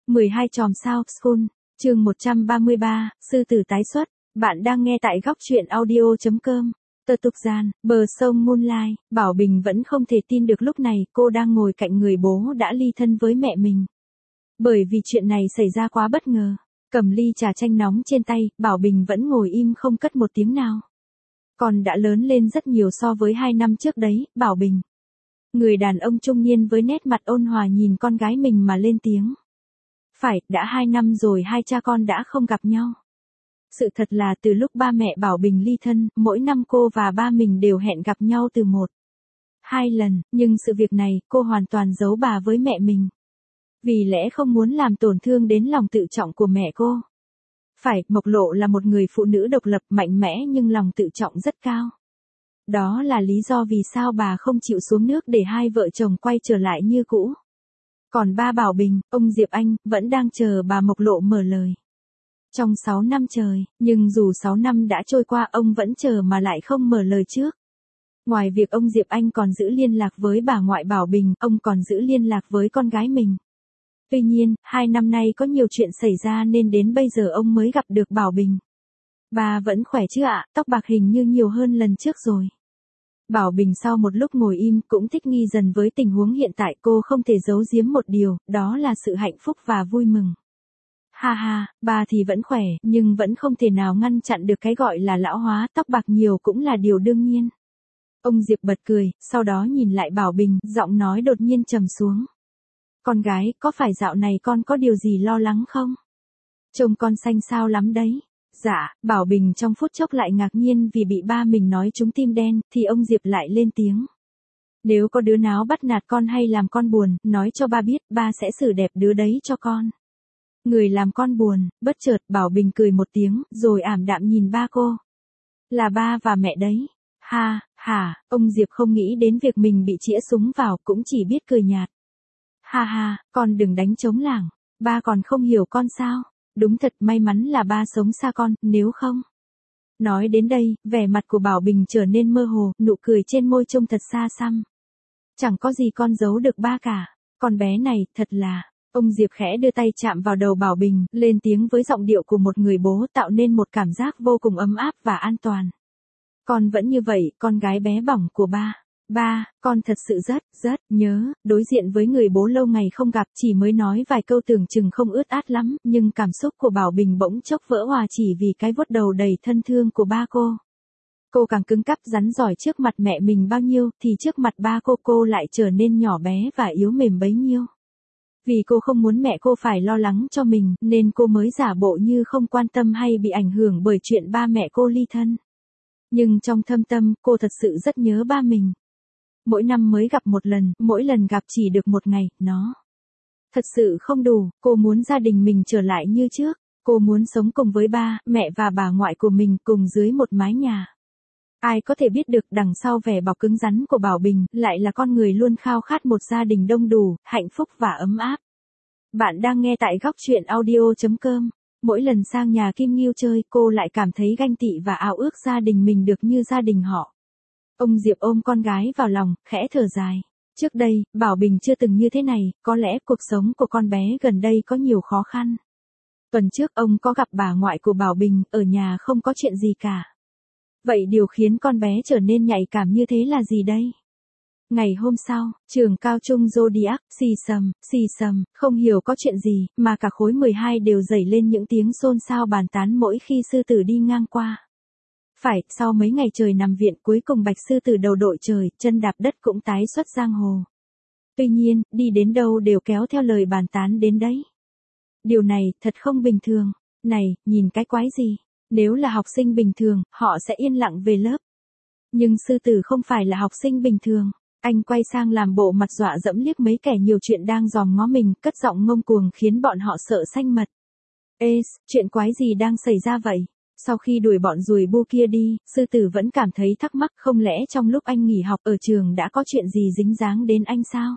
12 chòm sao School, chương 133, sư tử tái xuất. Bạn đang nghe tại góc truyện audio.com. Tờ tục gian, bờ sông Moonlight, Bảo Bình vẫn không thể tin được lúc này cô đang ngồi cạnh người bố đã ly thân với mẹ mình. Bởi vì chuyện này xảy ra quá bất ngờ. Cầm ly trà chanh nóng trên tay, Bảo Bình vẫn ngồi im không cất một tiếng nào. Còn đã lớn lên rất nhiều so với 2 năm trước đấy, Bảo Bình. Người đàn ông trung niên với nét mặt ôn hòa nhìn con gái mình mà lên tiếng. Phải, đã 2 năm rồi hai cha con đã không gặp nhau. Sự thật là từ lúc ba mẹ Bảo Bình ly thân, mỗi năm cô và ba mình đều hẹn gặp nhau từ 1-2 lần, nhưng sự việc này cô hoàn toàn giấu bà với mẹ mình. Vì lẽ không muốn làm tổn thương đến lòng tự trọng của mẹ cô. Phải, Mộc Lộ là một người phụ nữ độc lập mạnh mẽ nhưng lòng tự trọng rất cao. Đó là lý do vì sao bà không chịu xuống nước để hai vợ chồng quay trở lại như cũ. Còn ba Bảo Bình, ông Diệp Anh, vẫn đang chờ bà Mộc Lộ mở lời. Trong 6 năm trời, nhưng dù 6 năm đã trôi qua ông vẫn chờ mà lại không mở lời trước. Ngoài việc ông Diệp Anh còn giữ liên lạc với bà ngoại Bảo Bình, ông còn giữ liên lạc với con gái mình. Tuy nhiên, 2 năm nay có nhiều chuyện xảy ra nên đến bây giờ ông mới gặp được Bảo Bình. Bà vẫn khỏe chứ ạ, tóc bạc hình như nhiều hơn lần trước rồi. Bảo Bình sau một lúc ngồi im cũng thích nghi dần với tình huống hiện tại, cô không thể giấu giếm một điều, đó là sự hạnh phúc và vui mừng. Ha ha, bà thì vẫn khỏe, nhưng vẫn không thể nào ngăn chặn được cái gọi là lão hóa, tóc bạc nhiều cũng là điều đương nhiên. Ông Diệp bật cười, sau đó nhìn lại Bảo Bình, giọng nói đột nhiên trầm xuống. Con gái, có phải dạo này con có điều gì lo lắng không? Trông con xanh xao lắm đấy. Dạ, Bảo Bình trong phút chốc lại ngạc nhiên vì bị ba mình nói trúng tim đen, thì ông Diệp lại lên tiếng. Nếu có đứa nào bắt nạt con hay làm con buồn, nói cho ba biết, ba sẽ xử đẹp đứa đấy cho con. Người làm con buồn, bất chợt Bảo Bình cười một tiếng, rồi ảm đạm nhìn ba cô. Là ba và mẹ đấy. Ha, ông Diệp không nghĩ đến việc mình bị chĩa súng vào, cũng chỉ biết cười nhạt. Ha, con đừng đánh trống lảng, ba còn không hiểu con sao? Đúng thật may mắn là ba sống xa con, nếu không. Nói đến đây, vẻ mặt của Bảo Bình trở nên mơ hồ, nụ cười trên môi trông thật xa xăm. Chẳng có gì con giấu được ba cả, con bé này, thật là. Ông Diệp khẽ đưa tay chạm vào đầu Bảo Bình, lên tiếng với giọng điệu của một người bố tạo nên một cảm giác vô cùng ấm áp và an toàn. Con vẫn như vậy, con gái bé bỏng của ba. Ba, con thật sự rất nhớ, đối diện với người bố lâu ngày không gặp, chỉ mới nói vài câu tưởng chừng không ướt át lắm, nhưng cảm xúc của Bảo Bình bỗng chốc vỡ hòa chỉ vì cái vuốt đầu đầy thân thương của ba cô. Cô càng cứng cáp rắn giỏi trước mặt mẹ mình bao nhiêu, thì trước mặt ba cô lại trở nên nhỏ bé và yếu mềm bấy nhiêu. Vì cô không muốn mẹ cô phải lo lắng cho mình, nên cô mới giả bộ như không quan tâm hay bị ảnh hưởng bởi chuyện ba mẹ cô ly thân. Nhưng trong thâm tâm, cô thật sự rất nhớ ba mình. Mỗi năm mới gặp một lần, mỗi lần gặp chỉ được một ngày, nó thật sự không đủ, cô muốn gia đình mình trở lại như trước, cô muốn sống cùng với ba, mẹ và bà ngoại của mình cùng dưới một mái nhà. Ai có thể biết được đằng sau vẻ bọc cứng rắn của Bảo Bình, lại là con người luôn khao khát một gia đình đông đủ, hạnh phúc và ấm áp. Bạn đang nghe tại góc truyện audio.com. Mỗi lần sang nhà Kim Ngưu chơi, cô lại cảm thấy ganh tị và ao ước gia đình mình được như gia đình họ. Ông Diệp ôm con gái vào lòng, khẽ thở dài. Trước đây, Bảo Bình chưa từng như thế này, có lẽ cuộc sống của con bé gần đây có nhiều khó khăn. Tuần trước ông có gặp bà ngoại của Bảo Bình, ở nhà không có chuyện gì cả. Vậy điều khiến con bé trở nên nhạy cảm như thế là gì đây? Ngày hôm sau, trường cao trung Zodiac, xì xầm, không hiểu có chuyện gì, mà cả khối 12 đều dậy lên những tiếng xôn xao bàn tán mỗi khi sư tử đi ngang qua. Phải, sau mấy ngày trời nằm viện cuối cùng Bạch sư tử đầu đội trời, chân đạp đất cũng tái xuất giang hồ. Tuy nhiên, đi đến đâu đều kéo theo lời bàn tán đến đấy. Điều này, thật không bình thường. Này, nhìn cái quái gì? Nếu là học sinh bình thường, họ sẽ yên lặng về lớp. Nhưng sư tử không phải là học sinh bình thường. Anh quay sang làm bộ mặt dọa dẫm liếc mấy kẻ nhiều chuyện đang dòm ngó mình, cất giọng ngông cuồng khiến bọn họ sợ xanh mật. Ê, chuyện quái gì đang xảy ra vậy? Sau khi đuổi bọn ruồi bu kia đi, sư tử vẫn cảm thấy thắc mắc, không lẽ trong lúc anh nghỉ học ở trường đã có chuyện gì dính dáng đến anh sao?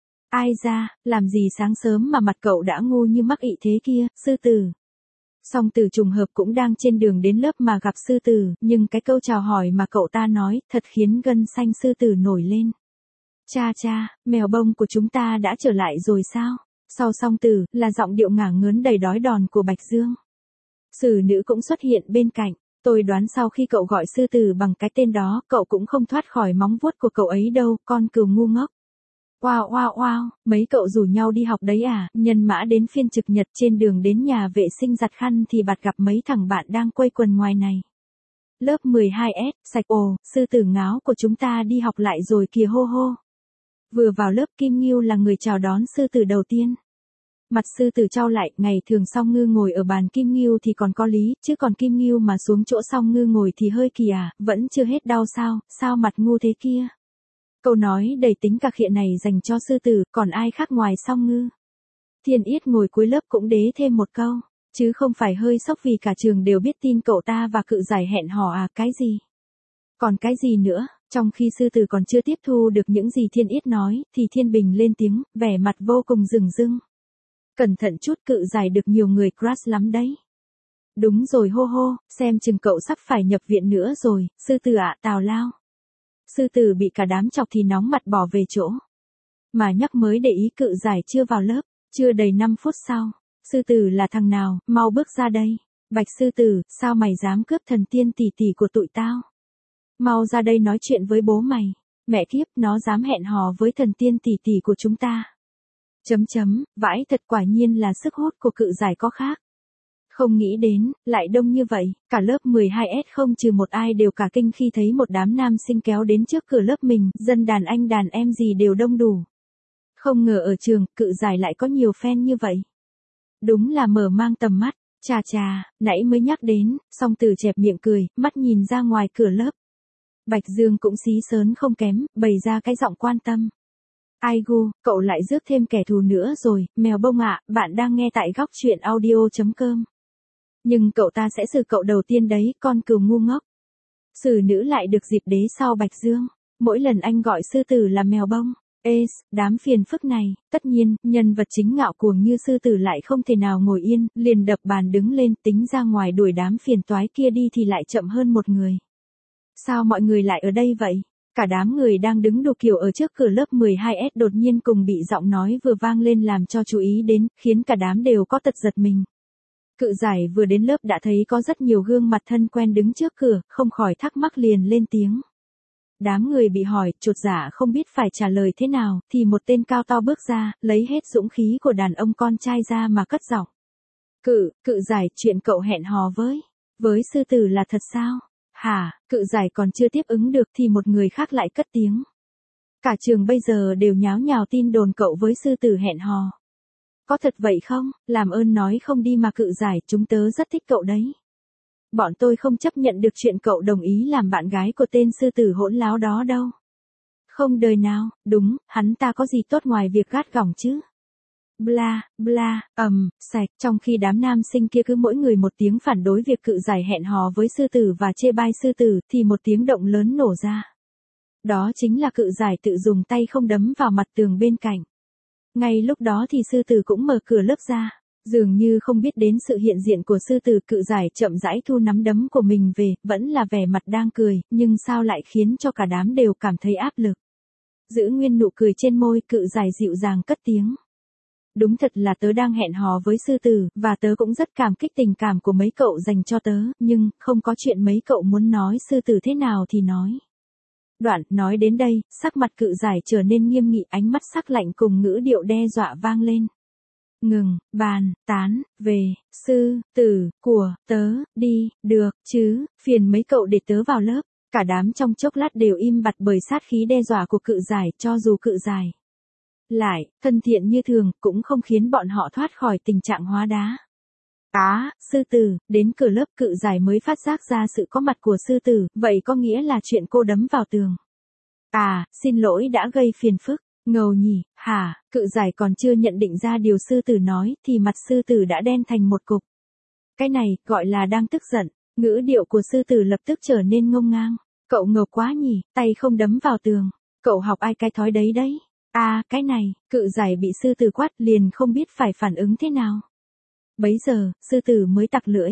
Ai ra, làm gì sáng sớm mà mặt cậu đã ngu như mắc ị thế kia, sư tử. Song Tử trùng hợp cũng đang trên đường đến lớp mà gặp sư tử, nhưng cái câu chào hỏi mà cậu ta nói, thật khiến gân xanh sư tử nổi lên. Cha, mèo bông của chúng ta đã trở lại rồi sao? Sau song từ, là giọng điệu ngả ngớn đầy đói đòn của Bạch Dương. Sử nữ cũng xuất hiện bên cạnh. Tôi đoán sau khi cậu gọi sư tử bằng cái tên đó, cậu cũng không thoát khỏi móng vuốt của cậu ấy đâu, con cừu ngu ngốc. Wow wow wow, mấy cậu rủ nhau đi học đấy à? Nhân mã đến phiên trực nhật trên đường đến nhà vệ sinh giặt khăn thì bạt gặp mấy thằng bạn đang quây quần ngoài này. Lớp 12S, sạch ồ, sư tử ngáo của chúng ta đi học lại rồi kìa hô hô. Vừa vào lớp Kim Ngưu là người chào đón sư tử đầu tiên. Mặt sư tử trao lại, ngày thường Song Ngư ngồi ở bàn Kim Ngưu thì còn có lý, chứ còn Kim Ngưu mà xuống chỗ Song Ngư ngồi thì hơi kỳ à, vẫn chưa hết đau sao mặt ngu thế kia. Câu nói đầy tính cà khịa này dành cho sư tử, còn ai khác ngoài Song Ngư. Thiên Yết ngồi cuối lớp cũng đế thêm một câu, chứ không phải hơi sốc vì cả trường đều biết tin cậu ta và Cự Giải hẹn hò à, cái gì. Còn cái gì nữa, trong khi sư tử còn chưa tiếp thu được những gì Thiên Yết nói, thì Thiên Bình lên tiếng, vẻ mặt vô cùng rừng rưng. Cẩn thận chút, Cự Giải được nhiều người crush lắm đấy. Đúng rồi hô hô, xem chừng cậu sắp phải nhập viện nữa rồi, sư tử ạ, tào lao. Sư tử bị cả đám chọc thì nóng mặt bỏ về chỗ. Mà nhắc mới để ý Cự Giải chưa vào lớp, chưa đầy 5 phút sau. Sư tử là thằng nào, mau bước ra đây. Bạch sư tử, sao mày dám cướp thần tiên tỷ tỷ của tụi tao? Mau ra đây nói chuyện với bố mày. Mẹ kiếp, nó dám hẹn hò với thần tiên tỷ tỷ của chúng ta. Vãi thật, quả nhiên là sức hút của Cự Giải có khác. Không nghĩ đến, lại đông như vậy, cả lớp 12S không trừ một ai đều cả kinh khi thấy một đám nam sinh kéo đến trước cửa lớp mình, dân đàn anh đàn em gì đều đông đủ. Không ngờ ở trường, Cự Giải lại có nhiều fan như vậy. Đúng là mở mang tầm mắt, chà, nãy mới nhắc đến, Song Tử chẹp miệng cười, mắt nhìn ra ngoài cửa lớp. Bạch Dương cũng xí sớn không kém, bày ra cái giọng quan tâm. Ai gu, cậu lại rước thêm kẻ thù nữa rồi, mèo bông ạ, bạn đang nghe tại góc truyện audio.com. Nhưng cậu ta sẽ xử cậu đầu tiên đấy, con cừu ngu ngốc. Sử nữ lại được dịp đế sau Bạch Dương. Mỗi lần anh gọi sư tử là mèo bông. Đám phiền phức này, tất nhiên, nhân vật chính ngạo cuồng như sư tử lại không thể nào ngồi yên, liền đập bàn đứng lên, tính ra ngoài đuổi đám phiền toái kia đi thì lại chậm hơn một người. Sao mọi người lại ở đây vậy? Cả đám người đang đứng đủ kiểu ở trước cửa lớp 12S đột nhiên cùng bị giọng nói vừa vang lên làm cho chú ý đến, khiến cả đám đều có tật giật mình. Cự Giải vừa đến lớp đã thấy có rất nhiều gương mặt thân quen đứng trước cửa, không khỏi thắc mắc liền lên tiếng. Đám người bị hỏi, chột dạ không biết phải trả lời thế nào, thì một tên cao to bước ra, lấy hết dũng khí của đàn ông con trai ra mà cất giọng. Cự Giải, chuyện cậu hẹn hò với sư tử là thật sao? Hả? Cự Giải còn chưa tiếp ứng được thì một người khác lại cất tiếng. Cả trường bây giờ đều nháo nhào tin đồn cậu với sư tử hẹn hò. Có thật vậy không? Làm ơn nói không đi mà Cự Giải, chúng tớ rất thích cậu đấy. Bọn tôi không chấp nhận được chuyện cậu đồng ý làm bạn gái của tên sư tử hỗn láo đó đâu. Không đời nào, đúng, hắn ta có gì tốt ngoài việc gắt gỏng chứ. Bla, sạch, trong khi đám nam sinh kia cứ mỗi người một tiếng phản đối việc Cự Giải hẹn hò với sư tử và chê bai sư tử, thì một tiếng động lớn nổ ra. Đó chính là Cự Giải tự dùng tay không đấm vào mặt tường bên cạnh. Ngay lúc đó thì sư tử cũng mở cửa lớp ra. Dường như không biết đến sự hiện diện của sư tử, Cự Giải chậm rãi thu nắm đấm của mình về, vẫn là vẻ mặt đang cười, nhưng sao lại khiến cho cả đám đều cảm thấy áp lực. Giữ nguyên nụ cười trên môi, Cự Giải dịu dàng cất tiếng. Đúng thật là tớ đang hẹn hò với sư tử, và tớ cũng rất cảm kích tình cảm của mấy cậu dành cho tớ, nhưng, không có chuyện mấy cậu muốn nói sư tử thế nào thì nói. Đoạn, nói đến đây, sắc mặt Cự Giải trở nên nghiêm nghị, ánh mắt sắc lạnh cùng ngữ điệu đe dọa vang lên. Ngừng, bàn, tán, về, sư, tử, của, tớ, đi, được, chứ, phiền mấy cậu để tớ vào lớp. Cả đám trong chốc lát đều im bặt bởi sát khí đe dọa của Cự Giải, cho dù Cự Giải lại, thân thiện như thường, cũng không khiến bọn họ thoát khỏi tình trạng hóa đá. Sư tử, đến cửa lớp Cự Giải mới phát giác ra sự có mặt của sư tử, vậy có nghĩa là chuyện cô đấm vào tường. Xin lỗi đã gây phiền phức. Ngầu nhỉ, hả? Cự Giải còn chưa nhận định ra điều sư tử nói, thì mặt sư tử đã đen thành một cục. Cái này, gọi là đang tức giận. Ngữ điệu của sư tử lập tức trở nên ngông ngang. Cậu ngầu quá nhỉ, tay không đấm vào tường. Cậu học ai cái thói đấy đấy? Cái này, Cự Giải bị sư tử quát liền không biết phải phản ứng thế nào. Bấy giờ, sư tử mới tặc lưỡi.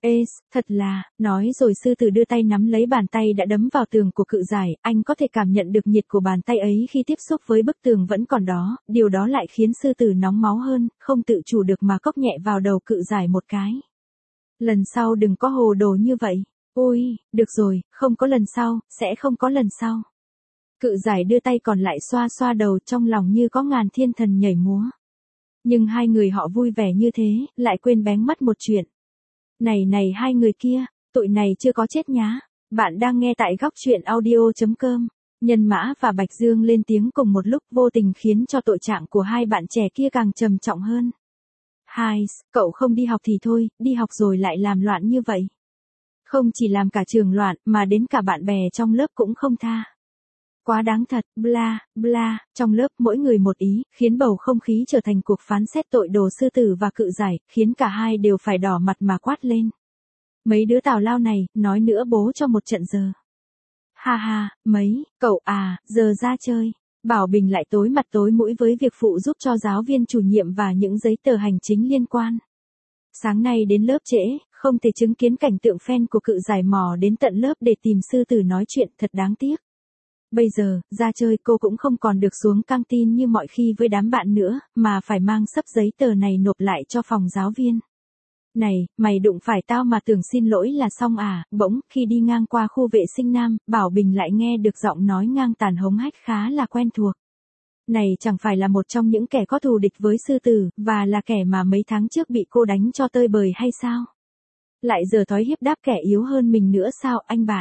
Ê, thật là, nói rồi sư tử đưa tay nắm lấy bàn tay đã đấm vào tường của cự giải, anh có thể cảm nhận được nhiệt của bàn tay ấy khi tiếp xúc với bức tường vẫn còn đó, điều đó lại khiến sư tử nóng máu hơn, không tự chủ được mà cốc nhẹ vào đầu cự giải một cái. Lần sau đừng có hồ đồ như vậy. Ôi, được rồi, không có lần sau, sẽ không có lần sau. Cự giải đưa tay còn lại xoa xoa đầu trong lòng như có ngàn thiên thần nhảy múa. Nhưng hai người họ vui vẻ như thế, lại quên bén mất một chuyện. Này này hai người kia, tụi này chưa có chết nhá. Bạn đang nghe tại góc truyện audio.com. Nhân Mã và Bạch Dương lên tiếng cùng một lúc vô tình khiến cho tội trạng của hai bạn trẻ kia càng trầm trọng hơn. Hai, cậu không đi học thì thôi, đi học rồi lại làm loạn như vậy. Không chỉ làm cả trường loạn mà đến cả bạn bè trong lớp cũng không tha. Quá đáng thật, bla, bla, trong lớp mỗi người một ý, khiến bầu không khí trở thành cuộc phán xét tội đồ sư tử và cự giải, khiến cả hai đều phải đỏ mặt mà quát lên. Mấy đứa tào lao này, nói nữa bố cho một trận giờ. Ha ha, mấy, cậu à, giờ ra chơi. Bảo Bình lại tối mặt tối mũi với việc phụ giúp cho giáo viên chủ nhiệm và những giấy tờ hành chính liên quan. Sáng nay đến lớp trễ, không thể chứng kiến cảnh tượng fan của cự giải mò đến tận lớp để tìm sư tử nói chuyện, thật đáng tiếc. Bây giờ, ra chơi cô cũng không còn được xuống căng tin như mọi khi với đám bạn nữa, mà phải mang sấp giấy tờ này nộp lại cho phòng giáo viên. Này, mày đụng phải tao mà tưởng xin lỗi là xong à, bỗng, khi đi ngang qua khu vệ sinh nam, Bảo Bình lại nghe được giọng nói ngang tàn hống hách khá là quen thuộc. Này chẳng phải là một trong những kẻ có thù địch với sư tử, và là kẻ mà mấy tháng trước bị cô đánh cho tơi bời hay sao? Lại giờ thói hiếp đáp kẻ yếu hơn mình nữa sao anh bạn?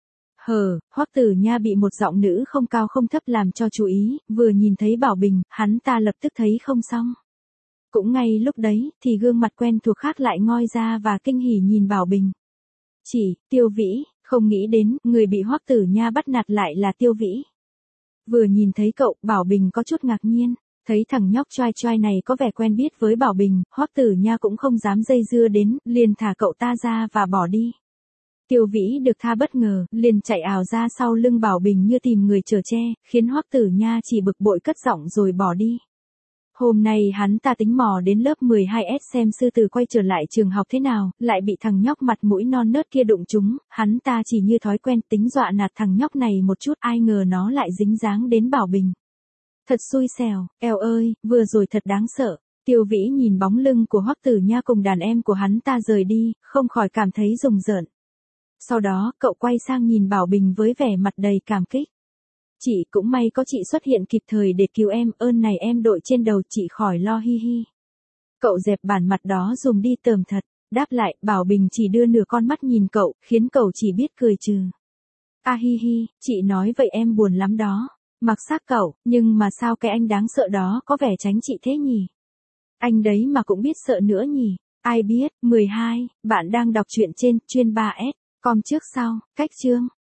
Hoắc Tử Nha bị một giọng nữ không cao không thấp làm cho chú ý, vừa nhìn thấy Bảo Bình, hắn ta lập tức thấy không xong. Cũng ngay lúc đấy, thì gương mặt quen thuộc khác lại ngoi ra và kinh hỉ nhìn Bảo Bình. Tiêu Vĩ, không nghĩ đến, người bị Hoắc Tử Nha bắt nạt lại là Tiêu Vĩ. Vừa nhìn thấy cậu, Bảo Bình có chút ngạc nhiên, thấy thằng nhóc choai choai này có vẻ quen biết với Bảo Bình, Hoắc Tử Nha cũng không dám dây dưa đến, liền thả cậu ta ra và bỏ đi. Tiêu Vĩ được tha bất ngờ, liền chạy ào ra sau lưng Bảo Bình như tìm người chở che, khiến Hoắc Tử Nha chỉ bực bội cất giọng rồi bỏ đi. Hôm nay hắn ta tính mò đến lớp 12S xem sư tử quay trở lại trường học thế nào, lại bị thằng nhóc mặt mũi non nớt kia đụng trúng, hắn ta chỉ như thói quen tính dọa nạt thằng nhóc này một chút, ai ngờ nó lại dính dáng đến Bảo Bình. Thật xui xẻo, eo ơi, vừa rồi thật đáng sợ. Tiêu Vĩ nhìn bóng lưng của Hoắc Tử Nha cùng đàn em của hắn ta rời đi, không khỏi cảm thấy rùng rợn. Sau đó, cậu quay sang nhìn Bảo Bình với vẻ mặt đầy cảm kích. Chị cũng may có chị xuất hiện kịp thời để cứu em, ơn này em đội trên đầu chị khỏi lo hi hi. Cậu dẹp bản mặt đó dùm đi tởm thật, đáp lại, Bảo Bình chỉ đưa nửa con mắt nhìn cậu, khiến cậu chỉ biết cười trừ. A hi hi, chị nói vậy em buồn lắm đó. Mặc xác cậu, nhưng mà sao cái anh đáng sợ đó có vẻ tránh chị thế nhỉ? Anh đấy mà cũng biết sợ nữa nhỉ? Ai biết, 12, bạn đang đọc truyện trên, chuyên 3S, com trước sau, cách chương.